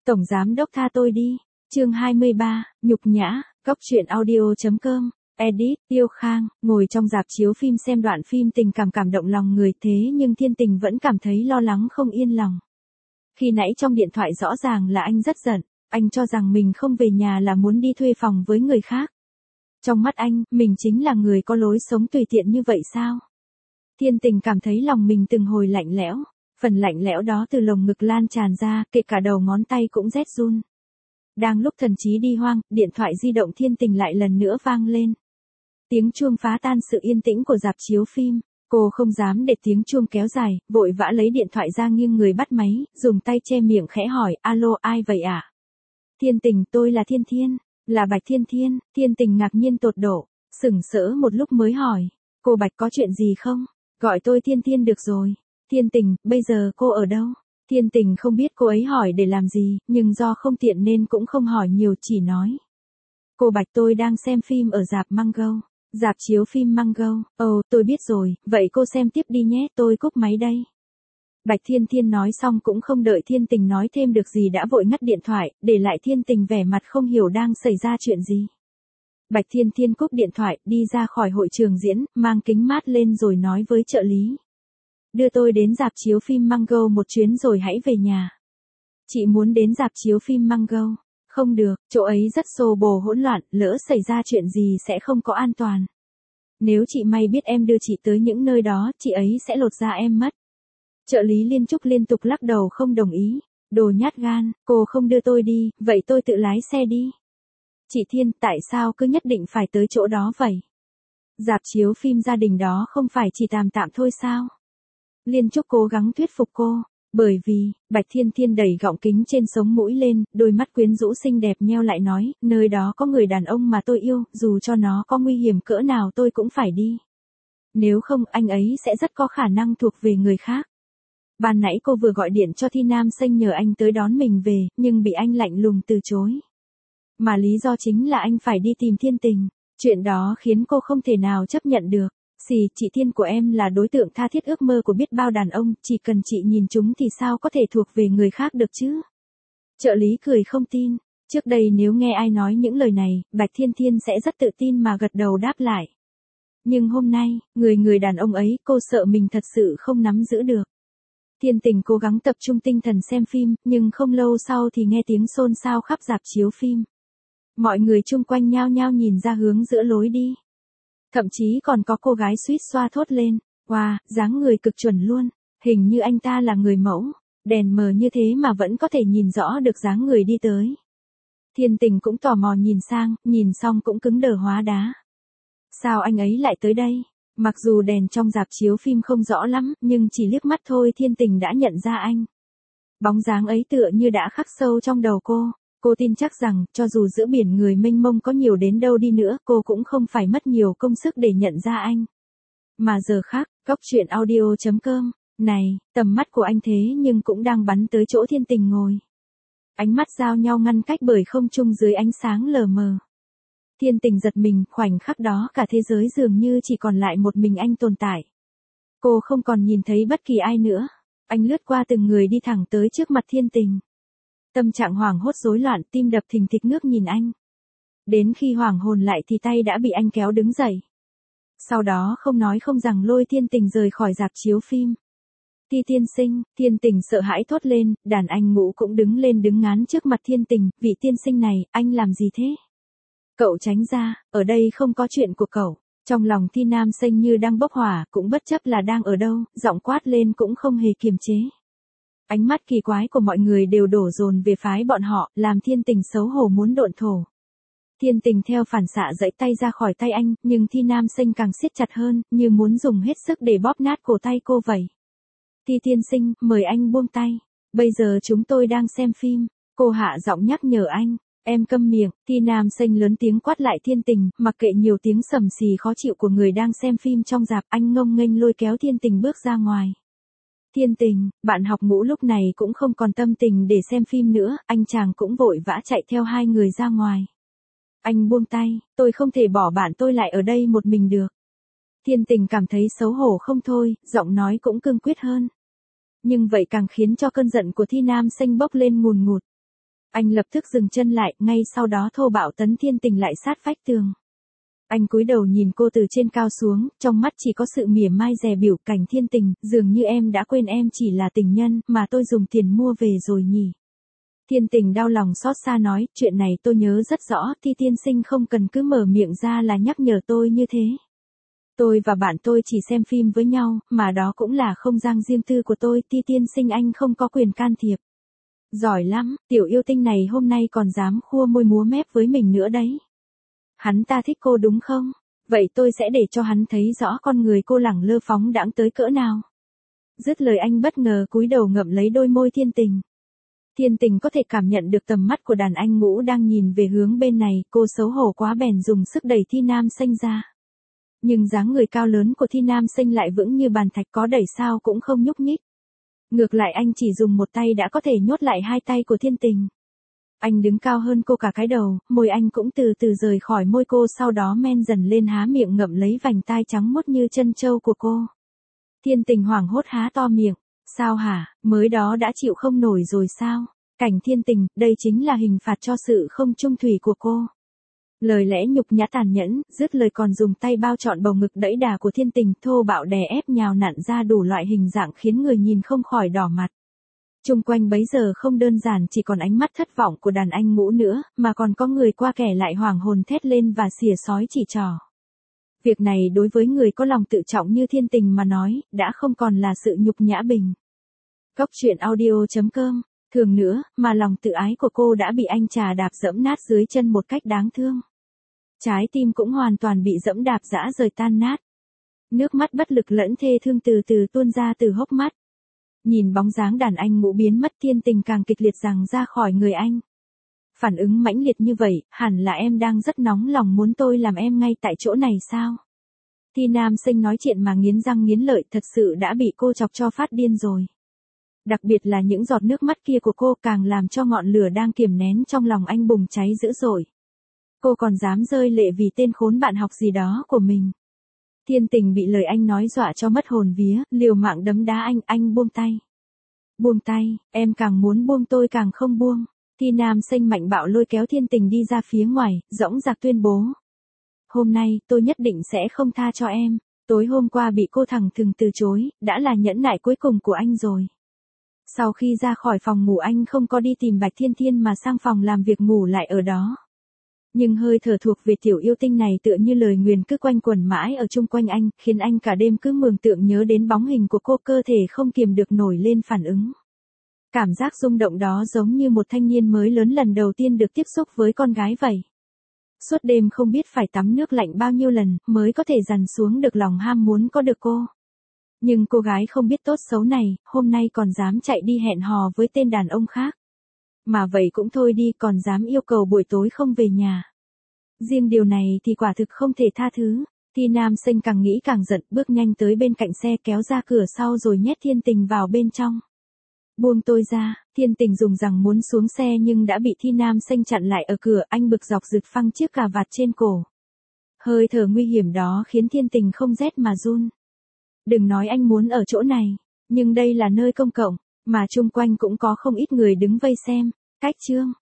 Tổng giám đốc tha tôi đi. Chương 23, nhục nhã, Cóc truyện audio.com. Edit, Tiêu Khang, ngồi trong rạp chiếu phim xem đoạn phim tình cảm cảm động lòng người, thế nhưng Thiên Tình vẫn cảm thấy lo lắng không yên lòng. Khi nãy trong điện thoại rõ ràng là anh rất giận, anh cho rằng mình không về nhà là muốn đi thuê phòng với người khác. Trong mắt anh, mình chính là người có lối sống tùy tiện như vậy sao? Thiên Tình cảm thấy lòng mình từng hồi lạnh lẽo, phần lạnh lẽo đó từ lồng ngực lan tràn ra, kể cả đầu ngón tay cũng rét run. Đang lúc thần trí đi hoang, điện thoại di động Thiên Tình lại lần nữa vang lên. Tiếng chuông phá tan sự yên tĩnh của rạp chiếu phim. Cô không dám để tiếng chuông kéo dài, vội vã lấy điện thoại ra nghiêng người bắt máy, dùng tay che miệng khẽ hỏi, alo, ai vậy ạ? Thiên Tình, tôi là Thiên Thiên, là Bạch Thiên Thiên. Thiên Tình ngạc nhiên tột độ, sững sỡ một lúc mới hỏi, cô Bạch có chuyện gì không? Gọi tôi Thiên Thiên được rồi. Thiên Tình, bây giờ cô ở đâu? Thiên Tình không biết cô ấy hỏi để làm gì, nhưng do không tiện nên cũng không hỏi nhiều, chỉ nói. Cô Bạch, tôi đang xem phim ở rạp Mango. Rạp chiếu phim Mango. Ồ, tôi biết rồi, vậy cô xem tiếp đi nhé, tôi cúp máy đây. Bạch Thiên Thiên nói xong cũng không đợi Thiên Tình nói thêm được gì đã vội ngắt điện thoại, để lại Thiên Tình vẻ mặt không hiểu đang xảy ra chuyện gì. Bạch Thiên Thiên cúp điện thoại, đi ra khỏi hội trường diễn, mang kính mát lên rồi nói với trợ lý. Đưa tôi đến rạp chiếu phim Mango một chuyến rồi hãy về nhà. Chị muốn đến rạp chiếu phim Mango. Không được, chỗ ấy rất xô bồ hỗn loạn, lỡ xảy ra chuyện gì sẽ không có an toàn. Nếu chị may biết em đưa chị tới những nơi đó, chị ấy sẽ lột da em mất. Trợ lý Liên Trúc liên tục lắc đầu không đồng ý. Đồ nhát gan, cô không đưa tôi đi, vậy tôi tự lái xe đi. Chị Thiên, tại sao cứ nhất định phải tới chỗ đó vậy? Rạp chiếu phim gia đình đó không phải chỉ tạm tạm thôi sao? Liên Trúc cố gắng thuyết phục cô. Bởi vì, Bạch Thiên Thiên đẩy gọng kính trên sống mũi lên, đôi mắt quyến rũ xinh đẹp nheo lại nói, nơi đó có người đàn ông mà tôi yêu, dù cho nó có nguy hiểm cỡ nào tôi cũng phải đi. Nếu không, anh ấy sẽ rất có khả năng thuộc về người khác. Ban nãy cô vừa gọi điện cho Thi Nam Xanh nhờ anh tới đón mình về, nhưng bị anh lạnh lùng từ chối. Mà lý do chính là anh phải đi tìm Thiên Tình. Chuyện đó khiến cô không thể nào chấp nhận được. Chị Thiên của em là đối tượng tha thiết ước mơ của biết bao đàn ông, chỉ cần chị nhìn chúng thì sao có thể thuộc về người khác được chứ? Trợ lý cười không tin. Trước đây nếu nghe ai nói những lời này, Bạch Thiên Thiên sẽ rất tự tin mà gật đầu đáp lại. Nhưng hôm nay, người đàn ông ấy, cô sợ mình thật sự không nắm giữ được. Thiên Tình cố gắng tập trung tinh thần xem phim, nhưng không lâu sau thì nghe tiếng xôn xao khắp rạp chiếu phim. Mọi người chung quanh nhao nhao nhìn ra hướng giữa lối đi. Thậm chí còn có cô gái suýt xoa thốt lên, wow, dáng người cực chuẩn luôn, hình như anh ta là người mẫu, đèn mờ như thế mà vẫn có thể nhìn rõ được dáng người đi tới. Thiên Tình cũng tò mò nhìn sang, nhìn xong cũng cứng đờ hóa đá. Sao anh ấy lại tới đây? Mặc dù đèn trong rạp chiếu phim không rõ lắm, nhưng chỉ liếc mắt thôi Thiên Tình đã nhận ra anh. Bóng dáng ấy tựa như đã khắc sâu trong đầu cô. Cô tin chắc rằng, cho dù giữa biển người mênh mông có nhiều đến đâu đi nữa, cô cũng không phải mất nhiều công sức để nhận ra anh. Mà giờ khác, Cóc truyện audio.com, này, tầm mắt của anh thế nhưng cũng đang bắn tới chỗ Thiên Tình ngồi. Ánh mắt giao nhau ngăn cách bởi không trung dưới ánh sáng lờ mờ. Thiên Tình giật mình, khoảnh khắc đó cả thế giới dường như chỉ còn lại một mình anh tồn tại. Cô không còn nhìn thấy bất kỳ ai nữa. Anh lướt qua từng người đi thẳng tới trước mặt Thiên Tình. Tâm trạng hoảng hốt rối loạn, tim đập thình thịch ngước nhìn anh. Đến khi hoảng hồn lại thì tay đã bị anh kéo đứng dậy. Sau đó không nói không rằng lôi Thiên Tình rời khỏi rạp chiếu phim. Thi tiên sinh, Thiên Tình sợ hãi thốt lên, đàn anh ngũ cũng đứng lên đứng ngán trước mặt Thiên Tình, vị tiên sinh này, anh làm gì thế? Cậu tránh ra, ở đây không có chuyện của cậu. Trong lòng Thi Nam Xanh như đang bốc hỏa, cũng bất chấp là đang ở đâu, giọng quát lên cũng không hề kiềm chế. Ánh mắt kỳ quái của mọi người đều đổ dồn về phái bọn họ, làm Thiên Tình xấu hổ muốn độn thổ. Thiên Tình theo phản xạ giãy tay ra khỏi tay anh, nhưng Thi Nam Xanh càng siết chặt hơn, như muốn dùng hết sức để bóp nát cổ tay cô vậy. Thi tiên sinh, mời anh buông tay. Bây giờ chúng tôi đang xem phim. Cô hạ giọng nhắc nhở anh. Em câm miệng. Thi Nam Xanh lớn tiếng quát lại Thiên Tình, mặc kệ nhiều tiếng sầm xì khó chịu của người đang xem phim trong rạp, anh ngông nghênh lôi kéo Thiên Tình bước ra ngoài. Thiên Tình, bạn học ngũ lúc này cũng không còn tâm tình để xem phim nữa, anh chàng cũng vội vã chạy theo hai người ra ngoài. Anh buông tay, tôi không thể bỏ bạn tôi lại ở đây một mình được. Thiên Tình cảm thấy xấu hổ không thôi, giọng nói cũng cương quyết hơn. Nhưng vậy càng khiến cho cơn giận của Thi Nam Xanh bốc lên ngùn ngụt. Anh lập tức dừng chân lại, ngay sau đó thô bạo tấn Thiên Tình lại sát vách tường. Anh cúi đầu nhìn cô từ trên cao xuống, trong mắt chỉ có sự mỉa mai dè bỉu. Cảnh Thiên Tình, dường như em đã quên em chỉ là tình nhân mà tôi dùng tiền mua về rồi nhỉ. Thiên Tình đau lòng xót xa nói, chuyện này tôi nhớ rất rõ, Ti tiên sinh không cần cứ mở miệng ra là nhắc nhở tôi như thế. Tôi và bạn tôi chỉ xem phim với nhau, mà đó cũng là không gian riêng tư của tôi, Ti tiên sinh anh không có quyền can thiệp. Giỏi lắm, tiểu yêu tinh này hôm nay còn dám khua môi múa mép với mình nữa đấy. Hắn ta thích cô đúng không? Vậy tôi sẽ để cho hắn thấy rõ con người cô lẳng lơ phóng đãng tới cỡ nào. Dứt lời anh bất ngờ cúi đầu ngậm lấy đôi môi Thiên Tình. Thiên Tình có thể cảm nhận được tầm mắt của đàn anh ngũ đang nhìn về hướng bên này, cô xấu hổ quá bèn dùng sức đẩy Thi Nam Xanh ra. Nhưng dáng người cao lớn của Thi Nam Xanh lại vững như bàn thạch, có đẩy sao cũng không nhúc nhích. Ngược lại anh chỉ dùng một tay đã có thể nhốt lại hai tay của Thiên Tình. Anh đứng cao hơn cô cả cái đầu, môi anh cũng từ từ rời khỏi môi cô, sau đó men dần lên há miệng ngậm lấy vành tai trắng muốt như chân trâu của cô. Thiên Tình hoảng hốt há to miệng. Sao hả, mới đó đã chịu không nổi rồi sao? Cảnh Thiên Tình, đây chính là hình phạt cho sự không trung thủy của cô. Lời lẽ nhục nhã tàn nhẫn, dứt lời còn dùng tay bao trọn bầu ngực đẫy đà của Thiên Tình, thô bạo đè ép nhào nặn ra đủ loại hình dạng khiến người nhìn không khỏi đỏ mặt. Chung quanh bấy giờ không đơn giản chỉ còn ánh mắt thất vọng của đàn anh ngũ nữa, mà còn có người qua kẻ lại hoảng hồn thét lên và xỉa xói chỉ trỏ. Việc này đối với người có lòng tự trọng như Thiên Tình mà nói, đã không còn là sự nhục nhã bình. Góc truyện audio.com. Thường nữa, mà lòng tự ái của cô đã bị anh chà đạp dẫm nát dưới chân một cách đáng thương. Trái tim cũng hoàn toàn bị dẫm đạp rã rời tan nát. Nước mắt bất lực lẫn thê thương từ từ tuôn ra từ hốc mắt. Nhìn bóng dáng đàn anh ngũ biến mất, Thiên Tình càng kịch liệt giằng ra khỏi người anh. Phản ứng mãnh liệt như vậy, hẳn là em đang rất nóng lòng muốn tôi làm em ngay tại chỗ này sao? Thi Nam Xanh nói chuyện mà nghiến răng nghiến lợi, thật sự đã bị cô chọc cho phát điên rồi. Đặc biệt là những giọt nước mắt kia của cô càng làm cho ngọn lửa đang kiềm nén trong lòng anh bùng cháy dữ dội. Cô còn dám rơi lệ vì tên khốn bạn học gì đó của mình. Thiên Tình bị lời anh nói dọa cho mất hồn vía, liều mạng đấm đá anh buông tay. Buông tay, em càng muốn buông tôi càng không buông. Thi Nam Xanh mạnh bạo lôi kéo Thiên Tình đi ra phía ngoài, dõng dạc tuyên bố. Hôm nay, tôi nhất định sẽ không tha cho em. Tối hôm qua bị cô thẳng thừng từ chối, đã là nhẫn nại cuối cùng của anh rồi. Sau khi ra khỏi phòng ngủ anh không có đi tìm Bạch Thiên Thiên mà sang phòng làm việc ngủ lại ở đó. Nhưng hơi thở thuộc về tiểu yêu tinh này tựa như lời nguyền cứ quanh quẩn mãi ở chung quanh anh, khiến anh cả đêm cứ mường tượng nhớ đến bóng hình của cô, cơ thể không kiềm được nổi lên phản ứng. Cảm giác rung động đó giống như một thanh niên mới lớn lần đầu tiên được tiếp xúc với con gái vậy. Suốt đêm không biết phải tắm nước lạnh bao nhiêu lần mới có thể dằn xuống được lòng ham muốn có được cô. Nhưng cô gái không biết tốt xấu này, hôm nay còn dám chạy đi hẹn hò với tên đàn ông khác. Mà vậy cũng thôi đi, còn dám yêu cầu buổi tối không về nhà. Riêng điều này thì quả thực không thể tha thứ. Thi Nam Xanh càng nghĩ càng giận, bước nhanh tới bên cạnh xe kéo ra cửa sau rồi nhét Thiên Tình vào bên trong. Buông tôi ra, Thiên Tình dùng rằng muốn xuống xe nhưng đã bị Thi Nam Xanh chặn lại ở cửa, anh bực dọc giật phăng chiếc cà vạt trên cổ. Hơi thở nguy hiểm đó khiến Thiên Tình không rét mà run. Đừng nói anh muốn ở chỗ này, nhưng đây là nơi công cộng, mà chung quanh cũng có không ít người đứng vây xem. Cách chương